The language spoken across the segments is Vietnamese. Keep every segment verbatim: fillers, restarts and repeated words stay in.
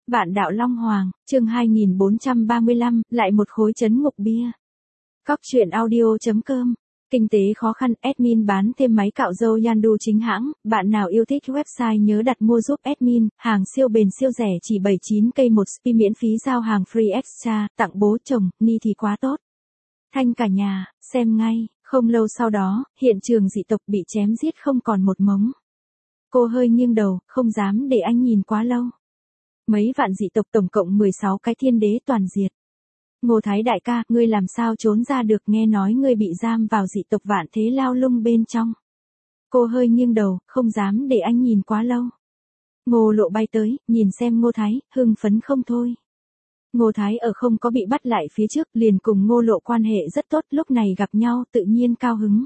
Vạn đạo Long Hoàng, chương hai nghìn bốn trăm ba mươi lăm, lại một khối trấn ngục bia. Cóc truyện audio chấm com. Kinh tế khó khăn, admin bán thêm máy cạo râu Yandu chính hãng, bạn nào yêu thích website nhớ đặt mua giúp admin, hàng siêu bền siêu rẻ chỉ bảy mươi chín k một spi miễn phí giao hàng free extra, tặng bố chồng, ni thì quá tốt. Thanh cả nhà, xem ngay, không lâu sau đó, hiện trường dị tộc bị chém giết không còn một mống. Cô hơi nghiêng đầu, không dám để anh nhìn quá lâu. Mấy vạn dị tộc tổng cộng mười sáu cái thiên đế toàn diệt. Ngô Thái đại ca, ngươi làm sao trốn ra được, nghe nói ngươi bị giam vào dị tộc Vạn Thế Lao Lung bên trong. Cô hơi nghiêng đầu, không dám để anh nhìn quá lâu. Ngô Lộ bay tới, nhìn xem Ngô Thái, hưng phấn không thôi. Ngô Thái ở không có bị bắt lại phía trước, liền cùng Ngô Lộ quan hệ rất tốt, lúc này gặp nhau tự nhiên cao hứng.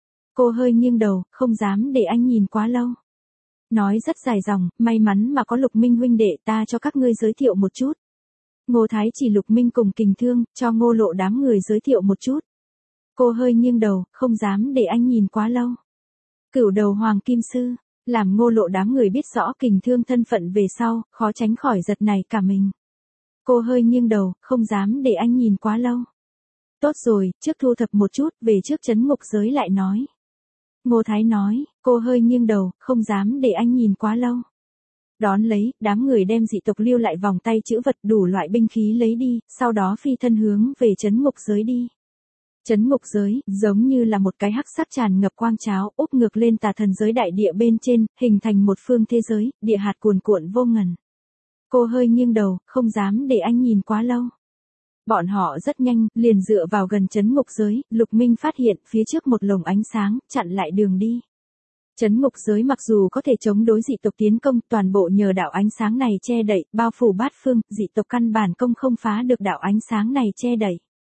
Cô hơi nghiêng đầu, không dám để anh nhìn quá lâu. Nói rất dài dòng, may mắn mà có Lục Minh huynh đệ, ta cho các ngươi giới thiệu một chút. Ngô Thái chỉ Lục Minh cùng Kình Thương, cho Ngô Lộ đám người giới thiệu một chút. Cô hơi nghiêng đầu, không dám để anh nhìn quá lâu. Cửu đầu Hoàng Kim Sư, làm Ngô Lộ đám người biết rõ Kình Thương thân phận về sau, khó tránh khỏi giật này cả mình. Cô hơi nghiêng đầu, không dám để anh nhìn quá lâu. Tốt rồi, trước thu thập một chút, về trước trấn ngục giới lại nói. Ngô Thái nói, cô hơi nghiêng đầu, không dám để anh nhìn quá lâu. Đón lấy, đám người đem dị tộc lưu lại vòng tay chữ vật đủ loại binh khí lấy đi, sau đó phi thân hướng về trấn ngục giới đi. Trấn ngục giới, giống như là một cái hắc sắc tràn ngập quang cháo, úp ngược lên tà thần giới đại địa bên trên, hình thành một phương thế giới, địa hạt cuồn cuộn vô ngần. Cô hơi nghiêng đầu, không dám để anh nhìn quá lâu. Bọn họ rất nhanh, liền dựa vào gần trấn ngục giới, Lục Minh phát hiện phía trước một lồng ánh sáng, chặn lại đường đi. Trấn ngục giới mặc dù có thể chống đối dị tộc tiến công, toàn bộ nhờ đạo ánh sáng này che đậy, bao phủ bát phương, dị tộc căn bản công không phá được đạo ánh sáng này che đậy.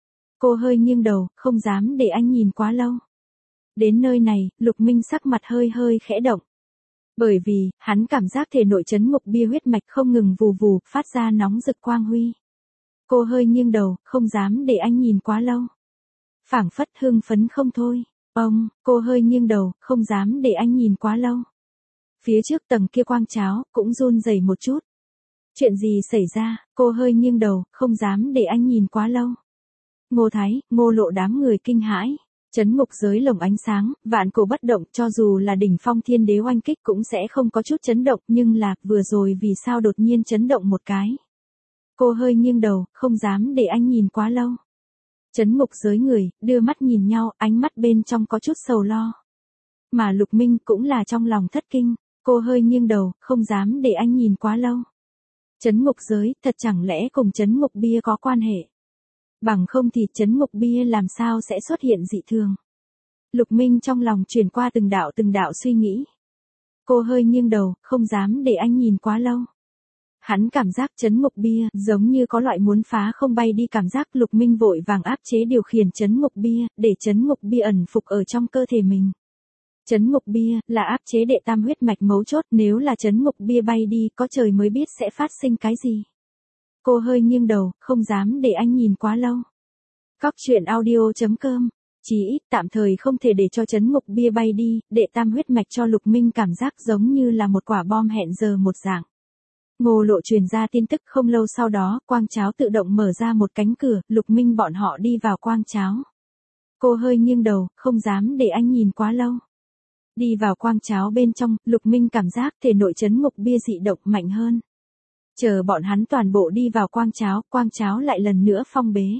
Cô hơi nghiêng đầu, không dám để anh nhìn quá lâu. Đến nơi này, Lục Minh sắc mặt hơi hơi khẽ động. Bởi vì, hắn cảm giác thể nội trấn ngục bia huyết mạch không ngừng vù vù, phát ra nóng rực quang huy. Cô hơi nghiêng đầu, không dám để anh nhìn quá lâu. Phảng phất hưng phấn không thôi. Ông, cô hơi nghiêng đầu, không dám để anh nhìn quá lâu. Phía trước tầng kia quang cháo, cũng run rẩy một chút. Chuyện gì xảy ra, cô hơi nghiêng đầu, không dám để anh nhìn quá lâu. Ngô Thái, Ngô Lộ đám người kinh hãi. Trấn ngục giới lồng ánh sáng, vạn cổ bất động, cho dù là đỉnh phong thiên đế oanh kích cũng sẽ không có chút chấn động, nhưng là, vừa rồi vì sao đột nhiên chấn động một cái. Cô hơi nghiêng đầu, không dám để anh nhìn quá lâu. Trấn ngục giới người, đưa mắt nhìn nhau, ánh mắt bên trong có chút sầu lo. Mà Lục Minh cũng là trong lòng thất kinh, cô hơi nghiêng đầu, không dám để anh nhìn quá lâu. Trấn ngục giới, thật chẳng lẽ cùng trấn ngục bia có quan hệ? Bằng không thì trấn ngục bia làm sao sẽ xuất hiện dị thường? Lục Minh trong lòng chuyển qua từng đạo từng đạo suy nghĩ. Cô hơi nghiêng đầu, không dám để anh nhìn quá lâu. Hắn cảm giác trấn ngục bia giống như có loại muốn phá không bay đi cảm giác. Lục Minh vội vàng áp chế điều khiển trấn ngục bia, để trấn ngục bia ẩn phục ở trong cơ thể mình. Trấn ngục bia là áp chế đệ tam huyết mạch mấu chốt, nếu là trấn ngục bia bay đi, có trời mới biết sẽ phát sinh cái gì. Cô hơi nghiêng đầu, không dám để anh nhìn quá lâu. Cóc truyện audio chấm com. Chỉ ít tạm thời không thể để cho trấn ngục bia bay đi, đệ tam huyết mạch cho Lục Minh cảm giác giống như là một quả bom hẹn giờ một dạng. Ngô Lộ truyền ra tin tức, không lâu sau đó, quang cháo tự động mở ra một cánh cửa, Lục Minh bọn họ đi vào quang cháo. Cô hơi nghiêng đầu, không dám để anh nhìn quá lâu. Đi vào quang cháo bên trong, Lục Minh cảm giác thể nội trấn ngục bia dị động mạnh hơn. Chờ bọn hắn toàn bộ đi vào quang cháo, quang cháo lại lần nữa phong bế.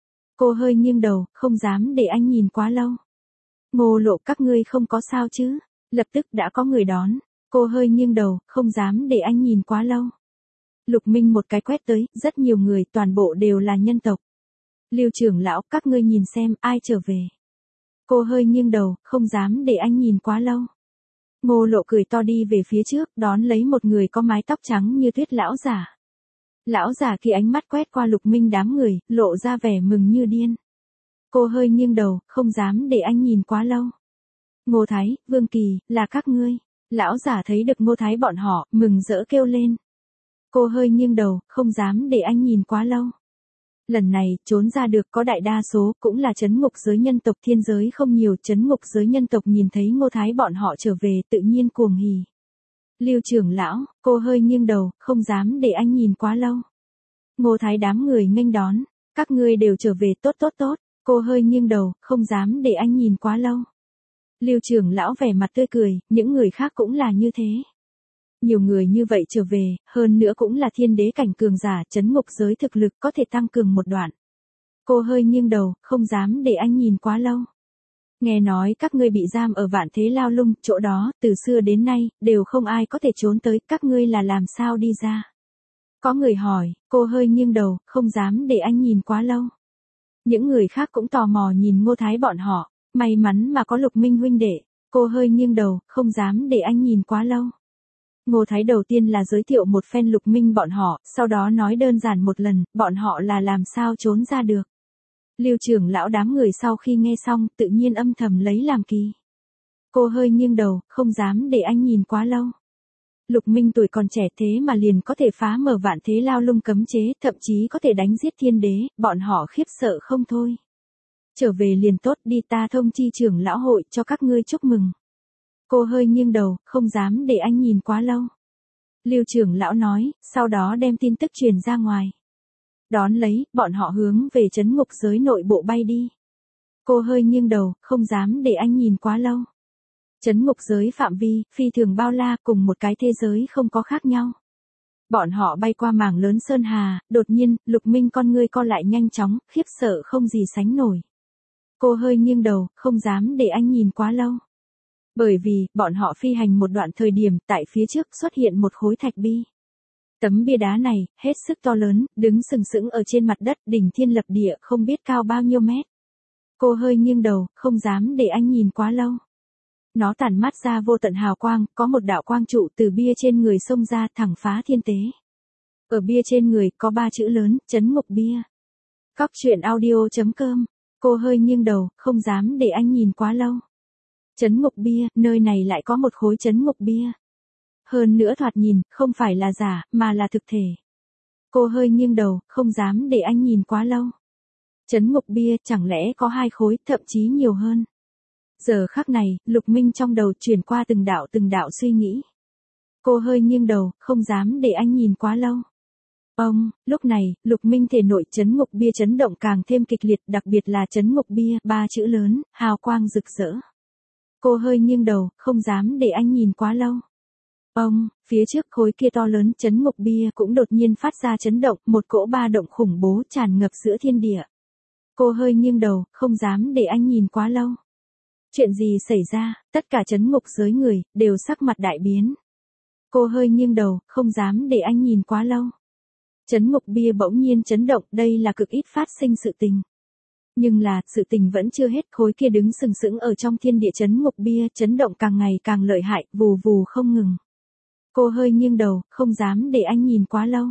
Cô hơi nghiêng đầu, không dám để anh nhìn quá lâu. Ngô Lộ, các ngươi không có sao chứ? Lập tức đã có người đón. Cô hơi nghiêng đầu, không dám để anh nhìn quá lâu. Lục Minh một cái quét tới, rất nhiều người, toàn bộ đều là nhân tộc. Lưu trưởng lão, các ngươi nhìn xem, ai trở về. Cô hơi nghiêng đầu, không dám để anh nhìn quá lâu. Ngô Lộ cười to đi về phía trước, đón lấy một người có mái tóc trắng như tuyết lão giả. Lão giả khi ánh mắt quét qua Lục Minh đám người, lộ ra vẻ mừng như điên. Cô hơi nghiêng đầu, không dám để anh nhìn quá lâu. Ngô Thái, Vương Kỳ, là các ngươi. Lão giả thấy được Ngô Thái bọn họ, mừng rỡ kêu lên. Cô hơi nghiêng đầu, không dám để anh nhìn quá lâu. Lần này, trốn ra được có đại đa số, cũng là trấn ngục giới nhân tộc, thiên giới không nhiều, trấn ngục giới nhân tộc nhìn thấy Ngô Thái bọn họ trở về tự nhiên cuồng hỉ. Lưu trưởng lão, cô hơi nghiêng đầu, không dám để anh nhìn quá lâu. Ngô Thái đám người nghênh đón, các ngươi đều trở về tốt tốt tốt, cô hơi nghiêng đầu, không dám để anh nhìn quá lâu. Lưu trưởng lão vẻ mặt tươi cười, những người khác cũng là như thế. Nhiều người như vậy trở về, hơn nữa cũng là thiên đế cảnh cường giả, chấn ngục giới thực lực có thể tăng cường một đoạn. Cô hơi nghiêng đầu, không dám để anh nhìn quá lâu. Nghe nói các ngươi bị giam ở Vạn Thế Lao Lung, chỗ đó, từ xưa đến nay, đều không ai có thể trốn tới, các ngươi là làm sao đi ra? Có người hỏi, cô hơi nghiêng đầu, không dám để anh nhìn quá lâu. Những người khác cũng tò mò nhìn Ngô Thái bọn họ, may mắn mà có Lục Minh huynh đệ, cô hơi nghiêng đầu, không dám để anh nhìn quá lâu. Ngô Thái đầu tiên là giới thiệu một phen Lục Minh bọn họ, sau đó nói đơn giản một lần, bọn họ là làm sao trốn ra được. Lưu trưởng lão đám người sau khi nghe xong, tự nhiên âm thầm lấy làm kỳ. Cô hơi nghiêng đầu, không dám để anh nhìn quá lâu. Lục Minh tuổi còn trẻ thế mà liền có thể phá mở Vạn Thế Lao Lung cấm chế, thậm chí có thể đánh giết thiên đế, bọn họ khiếp sợ không thôi. Trở về liền tốt, đi, ta thông chi trưởng lão hội cho các ngươi chúc mừng. Cô hơi nghiêng đầu, không dám để anh nhìn quá lâu. Lưu trưởng lão nói, sau đó đem tin tức truyền ra ngoài. Đón lấy, bọn họ hướng về trấn ngục giới nội bộ bay đi. Cô hơi nghiêng đầu, không dám để anh nhìn quá lâu. Trấn ngục giới phạm vi, phi thường bao la, cùng một cái thế giới không có khác nhau. Bọn họ bay qua mảng lớn sơn hà, đột nhiên, Lục Minh con ngươi co lại nhanh chóng, khiếp sợ không gì sánh nổi. Cô hơi nghiêng đầu, không dám để anh nhìn quá lâu. Bởi vì, bọn họ phi hành một đoạn thời điểm, tại phía trước xuất hiện một khối thạch bi. Tấm bia đá này, hết sức to lớn, đứng sừng sững ở trên mặt đất, đỉnh thiên lập địa, không biết cao bao nhiêu mét. Cô hơi nghiêng đầu, không dám để anh nhìn quá lâu. Nó tản mát ra vô tận hào quang, có một đạo quang trụ từ bia trên người xông ra thẳng phá thiên tế. Ở bia trên người có ba chữ lớn, trấn ngục bia. Cóc truyện audio chấm com. Cô hơi nghiêng đầu, không dám để anh nhìn quá lâu. Trấn ngục bia, nơi này lại có một khối trấn ngục bia. Hơn nữa thoạt nhìn, không phải là giả, mà là thực thể. Cô hơi nghiêng đầu, không dám để anh nhìn quá lâu. Trấn ngục bia chẳng lẽ có hai khối, thậm chí nhiều hơn. Giờ khắc này, Lục Minh trong đầu chuyển qua từng đạo từng đạo suy nghĩ. Cô hơi nghiêng đầu, không dám để anh nhìn quá lâu. Ông, lúc này, Lục Minh thể nội trấn ngục bia chấn động càng thêm kịch liệt, đặc biệt là trấn ngục bia, ba chữ lớn, hào quang rực rỡ. Cô hơi nghiêng đầu, không dám để anh nhìn quá lâu. Ông, phía trước khối kia to lớn trấn ngục bia cũng đột nhiên phát ra chấn động, một cỗ ba động khủng bố tràn ngập giữa thiên địa. Cô hơi nghiêng đầu, không dám để anh nhìn quá lâu. Chuyện gì xảy ra, tất cả trấn ngục giới người, đều sắc mặt đại biến. Cô hơi nghiêng đầu, không dám để anh nhìn quá lâu. Trấn ngục bia bỗng nhiên chấn động, đây là cực ít phát sinh sự tình. Nhưng là, sự tình vẫn chưa hết, khối kia đứng sừng sững ở trong thiên địa trấn ngục bia, chấn động càng ngày càng lợi hại, vù vù không ngừng. Cô hơi nghiêng đầu, không dám để anh nhìn quá lâu.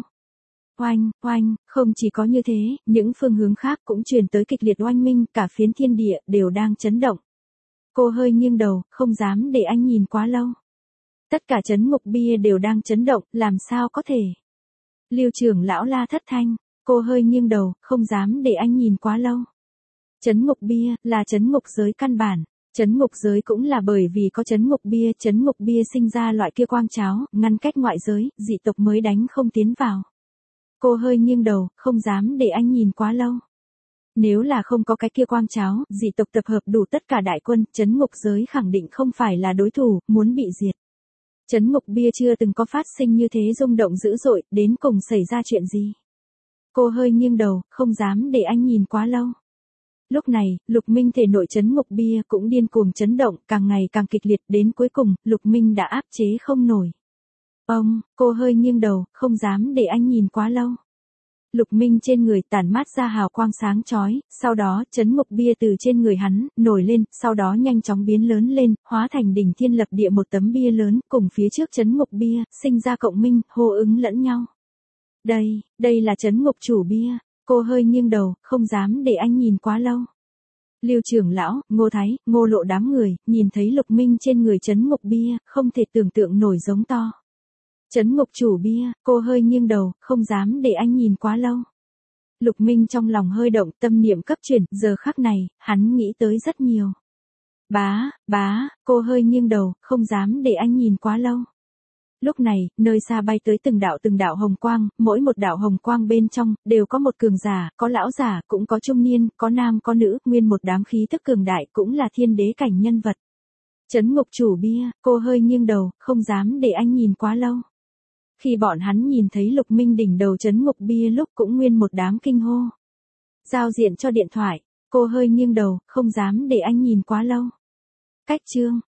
Oanh, oanh, không chỉ có như thế, những phương hướng khác cũng truyền tới kịch liệt oanh minh, cả phiến thiên địa đều đang chấn động. Cô hơi nghiêng đầu, không dám để anh nhìn quá lâu. Tất cả trấn ngục bia đều đang chấn động, làm sao có thể. Lưu trưởng lão la thất thanh, cô hơi nghiêng đầu, không dám để anh nhìn quá lâu. Trấn ngục bia, là trấn ngục giới căn bản. Trấn ngục giới cũng là bởi vì có trấn ngục bia, trấn ngục bia sinh ra loại kia quang cháo, ngăn cách ngoại giới, dị tộc mới đánh không tiến vào. Cô hơi nghiêng đầu, không dám để anh nhìn quá lâu. Nếu là không có cái kia quang cháo, dị tộc tập hợp đủ tất cả đại quân, trấn ngục giới khẳng định không phải là đối thủ, muốn bị diệt. Trấn ngục bia chưa từng có phát sinh như thế rung động dữ dội, đến cùng xảy ra chuyện gì? Cô hơi nghiêng đầu, không dám để anh nhìn quá lâu. Lúc này, Lục Minh thể nội trấn ngục bia cũng điên cuồng chấn động, càng ngày càng kịch liệt, đến cuối cùng, Lục Minh đã áp chế không nổi. Ông, cô hơi nghiêng đầu, không dám để anh nhìn quá lâu. Lục Minh trên người tản mát ra hào quang sáng chói, sau đó, trấn ngục bia từ trên người hắn, nổi lên, sau đó nhanh chóng biến lớn lên, hóa thành đỉnh thiên lập địa một tấm bia lớn, cùng phía trước trấn ngục bia, sinh ra cộng minh, hô ứng lẫn nhau. Đây, đây là trấn ngục chủ bia. Cô hơi nghiêng đầu, không dám để anh nhìn quá lâu. Lưu trưởng lão, Ngô Thái, Ngô Lộ đám người, nhìn thấy Lục Minh trên người trấn ngục bia, không thể tưởng tượng nổi giống to. Trấn ngục chủ bia, cô hơi nghiêng đầu, không dám để anh nhìn quá lâu. Lục Minh trong lòng hơi động, tâm niệm cấp chuyển, giờ khắc này, hắn nghĩ tới rất nhiều. Bá, bá, cô hơi nghiêng đầu, không dám để anh nhìn quá lâu. Lúc này, nơi xa bay tới từng đạo từng đạo hồng quang, mỗi một đạo hồng quang bên trong, đều có một cường giả, có lão giả, cũng có trung niên, có nam có nữ, nguyên một đám khí thức cường đại cũng là thiên đế cảnh nhân vật. Trấn ngục chủ bia, cô hơi nghiêng đầu, không dám để anh nhìn quá lâu. Khi bọn hắn nhìn thấy Lục Minh đỉnh đầu trấn ngục bia lúc cũng nguyên một đám kinh hô. Giao diện cho điện thoại, cô hơi nghiêng đầu, không dám để anh nhìn quá lâu. Cách chương